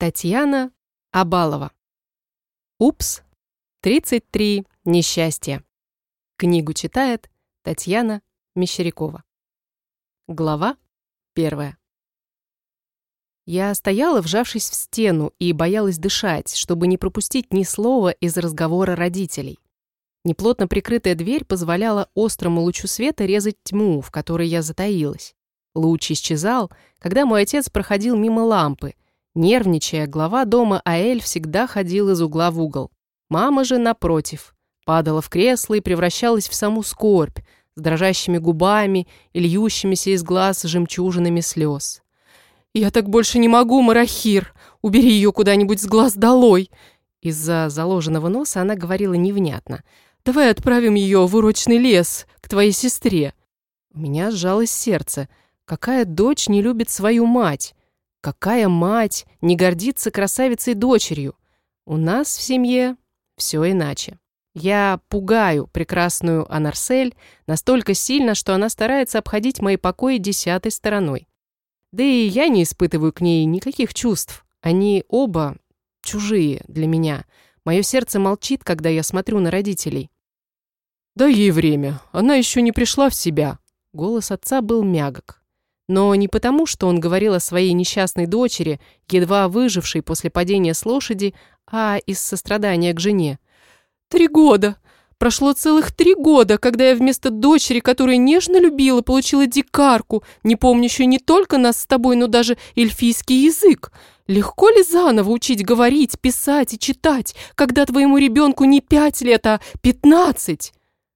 Татьяна Абалова. Упс, 33 несчастья. Книгу читает Татьяна Мещерякова. Глава 1. Я стояла, вжавшись в стену, и боялась дышать, чтобы не пропустить ни слова из разговора родителей. Неплотно прикрытая дверь позволяла острому лучу света резать тьму, в которой я затаилась. Луч исчезал, когда мой отец проходил мимо лампы. Нервничая, глава дома Аэль всегда ходил из угла в угол. Мама же, напротив, падала в кресло и превращалась в саму скорбь, с дрожащими губами и льющимися из глаз жемчужинами слез. «Я так больше не могу, Марахир! Убери ее куда-нибудь с глаз долой!» Из-за заложенного носа она говорила невнятно. «Давай отправим ее в урочный лес, к твоей сестре». У меня сжалось сердце. Какая дочь не любит свою мать? Какая мать не гордится красавицей-дочерью? У нас в семье все иначе. Я пугаю прекрасную Анарсель настолько сильно, что она старается обходить мои покои 10-й стороной. Да и я не испытываю к ней никаких чувств. Они оба чужие для меня. Мое сердце молчит, когда я смотрю на родителей. «Дай ей время, она еще не пришла в себя». Голос отца был мягок. Но не потому, что он говорил о своей несчастной дочери, едва выжившей после падения с лошади, а из сострадания к жене. 3 года! Прошло целых 3 года, когда я вместо дочери, которую нежно любила, получила дикарку, не помнящую не только нас с тобой, но даже эльфийский язык. Легко ли заново учить говорить, писать и читать, когда твоему ребенку не 5 лет, а 15?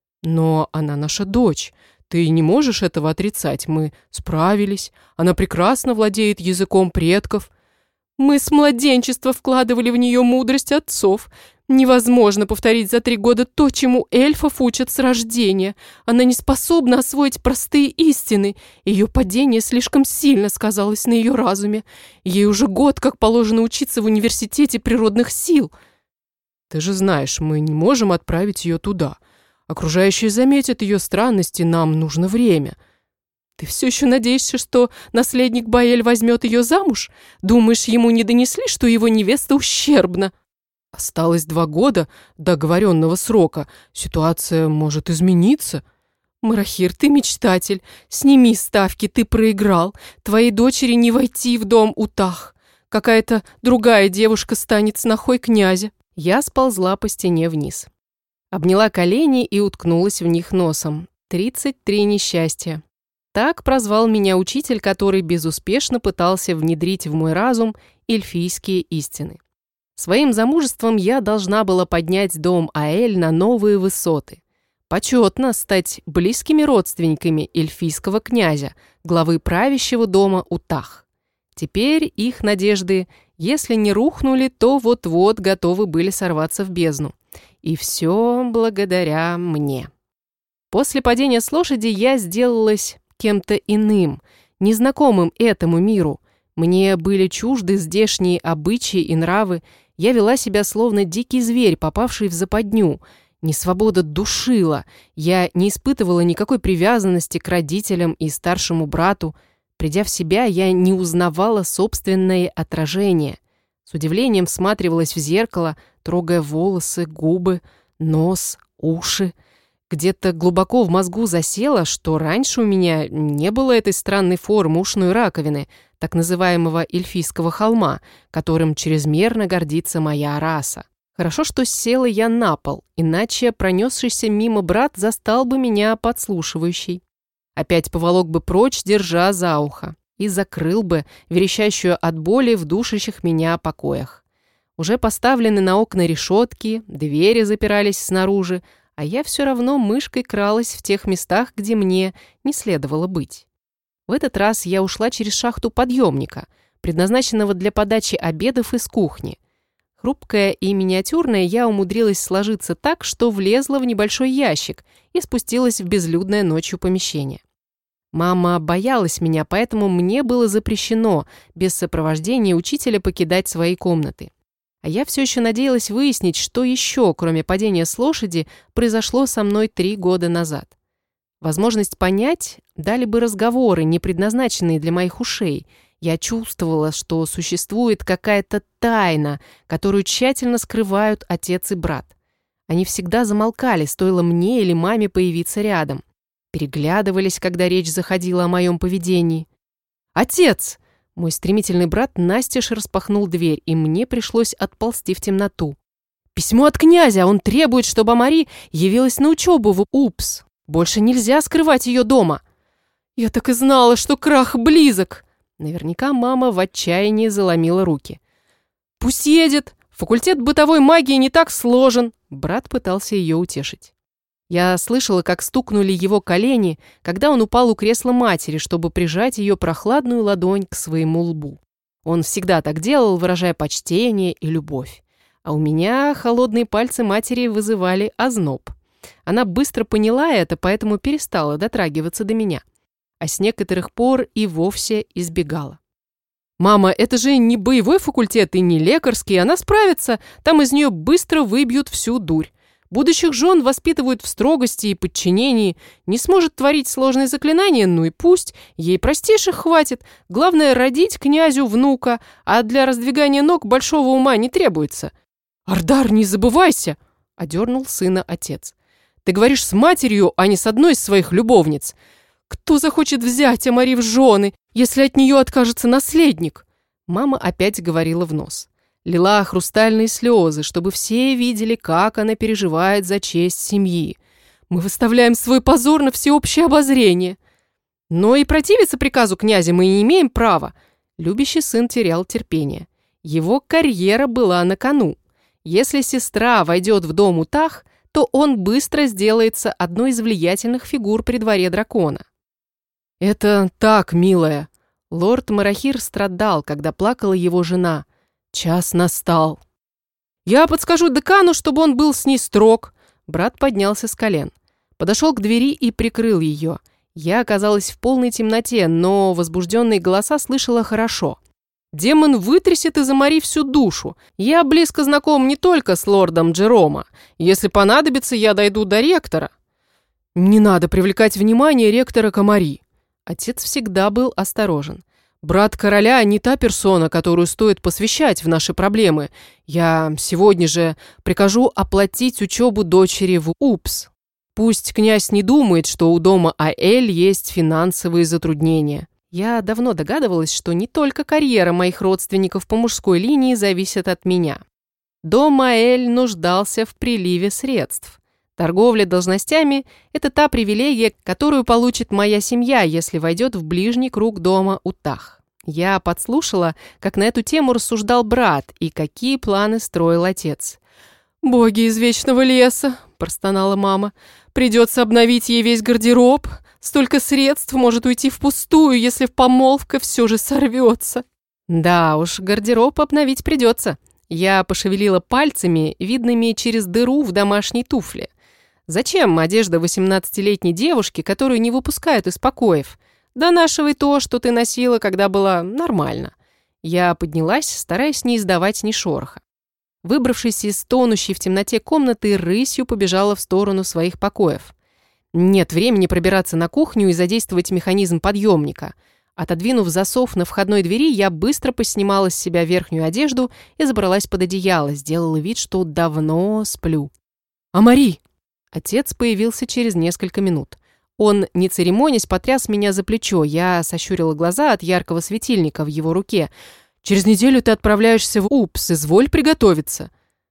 Но она наша дочь. Ты не можешь этого отрицать. Мы справились. Она прекрасно владеет языком предков. Мы с младенчества вкладывали в нее мудрость отцов. Невозможно повторить за 3 года то, чему эльфов учат с рождения. Она не способна освоить простые истины. Ее падение слишком сильно сказалось на ее разуме. Ей уже год, как положено учиться в университете природных сил. Ты же знаешь, мы не можем отправить ее туда. Окружающие заметят ее странности, нам нужно время. Ты все еще надеешься, что наследник Баэль возьмет ее замуж? Думаешь, ему не донесли, что его невеста ущербна? Осталось 2 года до оговоренного срока. Ситуация может измениться. Марахир, ты мечтатель. Сними ставки, ты проиграл. Твоей дочери не войти в дом Утах. Какая-то другая девушка станет снохой князя. Я сползла по стене вниз. Обняла колени и уткнулась в них носом. 33 несчастья. Так прозвал меня учитель, который безуспешно пытался внедрить в мой разум эльфийские истины. Своим замужеством я должна была поднять дом Аэль на новые высоты. Почетно стать близкими родственниками эльфийского князя, главы правящего дома Утах. Теперь их надежды, если не рухнули, то вот-вот готовы были сорваться в бездну. И все благодаря мне. После падения с лошади я сделалась кем-то иным, незнакомым этому миру. Мне были чужды здешние обычаи и нравы. Я вела себя словно дикий зверь, попавший в западню. Несвобода душила. Я не испытывала никакой привязанности к родителям и старшему брату. Придя в себя, я не узнавала собственное отражение. С удивлением всматривалась в зеркало, трогая волосы, губы, нос, уши. Где-то глубоко в мозгу засело, что раньше у меня не было этой странной формы ушной раковины, так называемого эльфийского холма, которым чрезмерно гордится моя раса. Хорошо, что села я на пол, иначе пронесшийся мимо брат застал бы меня подслушивающей. Опять поволок бы прочь, держа за ухо, и закрыл бы верещащую от боли в душащих меня покоях. Уже поставлены на окна решетки, двери запирались снаружи, а я все равно мышкой кралась в тех местах, где мне не следовало быть. В этот раз я ушла через шахту подъемника, предназначенного для подачи обедов из кухни. Хрупкая и миниатюрная, я умудрилась сложиться так, что влезла в небольшой ящик и спустилась в безлюдное ночью помещение. Мама боялась меня, поэтому мне было запрещено без сопровождения учителя покидать свои комнаты. А я все еще надеялась выяснить, что еще, кроме падения с лошади, произошло со мной 3 года назад. Возможность понять дали бы разговоры, не предназначенные для моих ушей, Я чувствовала, что существует какая-то тайна, которую тщательно скрывают отец и брат. Они всегда замолкали, стоило мне или маме появиться рядом. Переглядывались, когда речь заходила о моем поведении. «Отец!» Мой стремительный брат настежь распахнул дверь, и мне пришлось отползти в темноту. «Письмо от князя! Он требует, чтобы Амари явилась на учебу в УПС. Больше нельзя скрывать ее дома!» «Я так и знала, что крах близок!» Наверняка мама в отчаянии заломила руки. «Пусть едет! Факультет бытовой магии не так сложен!» Брат пытался ее утешить. Я слышала, как стукнули его колени, когда он упал у кресла матери, чтобы прижать ее прохладную ладонь к своему лбу. Он всегда так делал, выражая почтение и любовь. А у меня холодные пальцы матери вызывали озноб. Она быстро поняла это, поэтому перестала дотрагиваться до меня. А с некоторых пор и вовсе избегала. «Мама, это же не боевой факультет и не лекарский, она справится, там из нее быстро выбьют всю дурь. Будущих жен воспитывают в строгости и подчинении, не сможет творить сложные заклинания, ну и пусть, ей простейших хватит, главное родить князю внука, а для раздвигания ног большого ума не требуется». «Ардар, не забывайся!» — одернул сына отец. «Ты говоришь с матерью, а не с одной из своих любовниц. Кто захочет взять Амари в жены, если от нее откажется наследник?» Мама опять говорила в нос. Лила хрустальные слезы, чтобы все видели, как она переживает за честь семьи. «Мы выставляем свой позор на всеобщее обозрение. Но и противиться приказу князя мы не имеем права». Любящий сын терял терпение. Его карьера была на кону. Если сестра войдет в дом Утах, то он быстро сделается одной из влиятельных фигур при дворе дракона. «Это так, милая». Лорд Марахир страдал, когда плакала его жена. «Час настал». «Я подскажу декану, чтобы он был с ней строг». Брат поднялся с колен. Подошел к двери и прикрыл ее. Я оказалась в полной темноте, но возбужденные голоса слышала хорошо. «Демон вытрясет из Амари всю душу. Я близко знаком не только с лордом Джерома. Если понадобится, я дойду до ректора». «Не надо привлекать внимание ректора к Амари». Отец всегда был осторожен. «Брат короля не та персона, которую стоит посвящать в наши проблемы. Я сегодня же прикажу оплатить учебу дочери в УПС. Пусть князь не думает, что у дома Аэль есть финансовые затруднения». Я давно догадывалась, что не только карьера моих родственников по мужской линии зависит от меня. Дом Аэль нуждался в приливе средств. Торговля должностями – это та привилегия, которую получит моя семья, если войдет в ближний круг дома Утах. Я подслушала, как на эту тему рассуждал брат и какие планы строил отец. «Боги из Вечного леса!» – простонала мама. «Придется обновить ей весь гардероб. Столько средств может уйти впустую, если помолвка все же сорвется». Да уж, гардероб обновить придется. Я пошевелила пальцами, видными через дыру в домашней туфле. Зачем одежда 18-летней девушки, которую не выпускают из покоев? Донашивай то, что ты носила, когда была нормально. Я поднялась, стараясь не издавать ни шороха. Выбравшись из тонущей в темноте комнаты, рысью побежала в сторону своих покоев. Нет времени пробираться на кухню и задействовать механизм подъемника. Отодвинув засов на входной двери, я быстро поснимала с себя верхнюю одежду и забралась под одеяло, сделала вид, что давно сплю. «Амари!» Отец появился через несколько минут. Он, не церемонясь, потряс меня за плечо. Я сощурила глаза от яркого светильника в его руке. «Через неделю ты отправляешься в УПС, изволь приготовиться».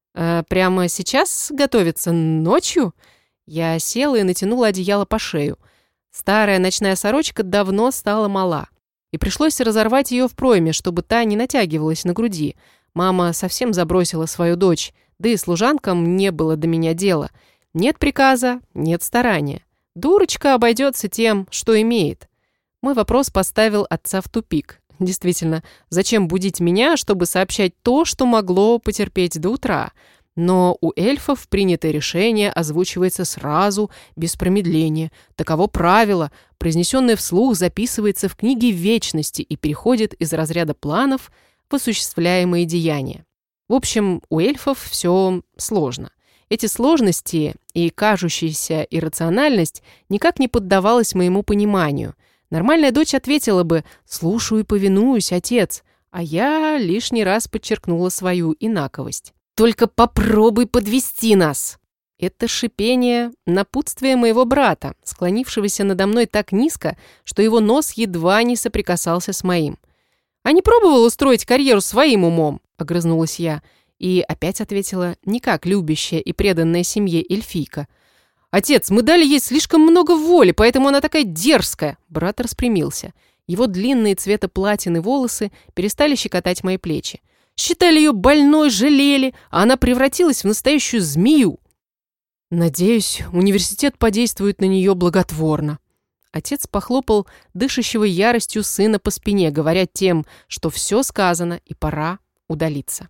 «Прямо сейчас готовиться? Ночью?» Я села и натянула одеяло по шею. Старая ночная сорочка давно стала мала, и пришлось разорвать ее в пройме, чтобы та не натягивалась на груди. Мама совсем забросила свою дочь, да и служанкам не было до меня дела. Нет приказа, нет старания. Дурочка обойдется тем, что имеет. Мой вопрос поставил отца в тупик. Действительно, зачем будить меня, чтобы сообщать то, что могло потерпеть до утра? Но у эльфов принятое решение озвучивается сразу, без промедления. Таково правило, произнесенное вслух записывается в книге вечности и переходит из разряда планов в осуществляемые деяния. В общем, у эльфов все сложно. Эти сложности и кажущаяся иррациональность никак не поддавалась моему пониманию. Нормальная дочь ответила бы «слушаю и повинуюсь, отец», а я лишний раз подчеркнула свою инаковость. «Только попробуй подвести нас!» Это шипение — напутствие моего брата, склонившегося надо мной так низко, что его нос едва не соприкасался с моим. «А не пробовал устроить карьеру своим умом?» — огрызнулась я. И опять ответила не как любящая и преданная семье эльфийка. «Отец, мы дали ей слишком много воли, поэтому она такая дерзкая!» Брат распрямился. Его длинные цвета платины волосы перестали щекотать мои плечи. «Считали ее больной, жалели, а она превратилась в настоящую змею!» «Надеюсь, университет подействует на нее благотворно». Отец похлопал дышащего яростью сына по спине, говоря тем, что все сказано и пора удалиться.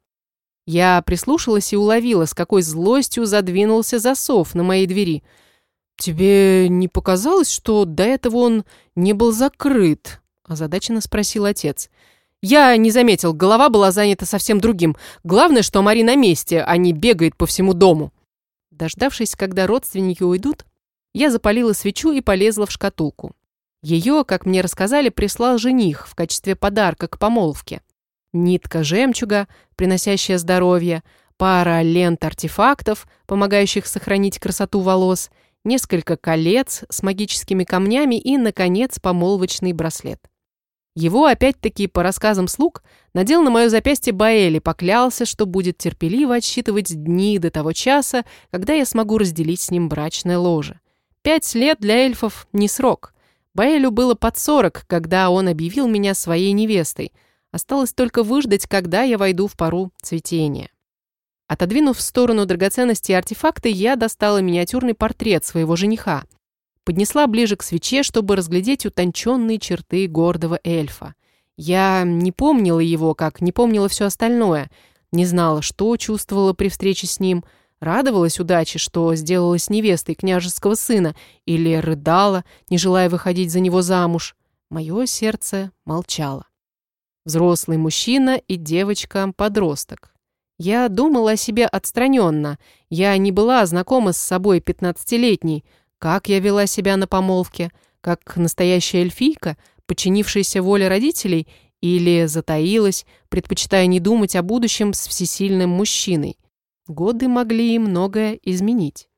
Я прислушалась и уловила, с какой злостью задвинулся засов на моей двери. «Тебе не показалось, что до этого он не был закрыт?» – озадаченно спросил отец. «Я не заметил, голова была занята совсем другим. Главное, что Мари на месте, а не бегает по всему дому». Дождавшись, когда родственники уйдут, я запалила свечу и полезла в шкатулку. Ее, как мне рассказали, прислал жених в качестве подарка к помолвке. Нитка жемчуга, приносящая здоровье, пара лент-артефактов, помогающих сохранить красоту волос, несколько колец с магическими камнями и, наконец, помолвочный браслет. Его, опять-таки, по рассказам слуг, надел на мое запястье Баэль и поклялся, что будет терпеливо отсчитывать дни до того часа, когда я смогу разделить с ним брачное ложе. 5 лет для эльфов не срок. Баэлю было под 40, когда он объявил меня своей невестой. Осталось только выждать, когда я войду в пору цветения. Отодвинув в сторону драгоценности и артефакты, я достала миниатюрный портрет своего жениха. Поднесла ближе к свече, чтобы разглядеть утонченные черты гордого эльфа. Я не помнила его, как не помнила все остальное. Не знала, что чувствовала при встрече с ним. Радовалась удаче, что сделалась невестой княжеского сына, или рыдала, не желая выходить за него замуж. Мое сердце молчало. Взрослый мужчина и девочка-подросток. Я думала о себе отстраненно. Я не была знакома с собой 15-летней. Как я вела себя на помолвке? Как настоящая эльфийка, подчинившаяся воле родителей? Или затаилась, предпочитая не думать о будущем с всесильным мужчиной? Годы могли многое изменить.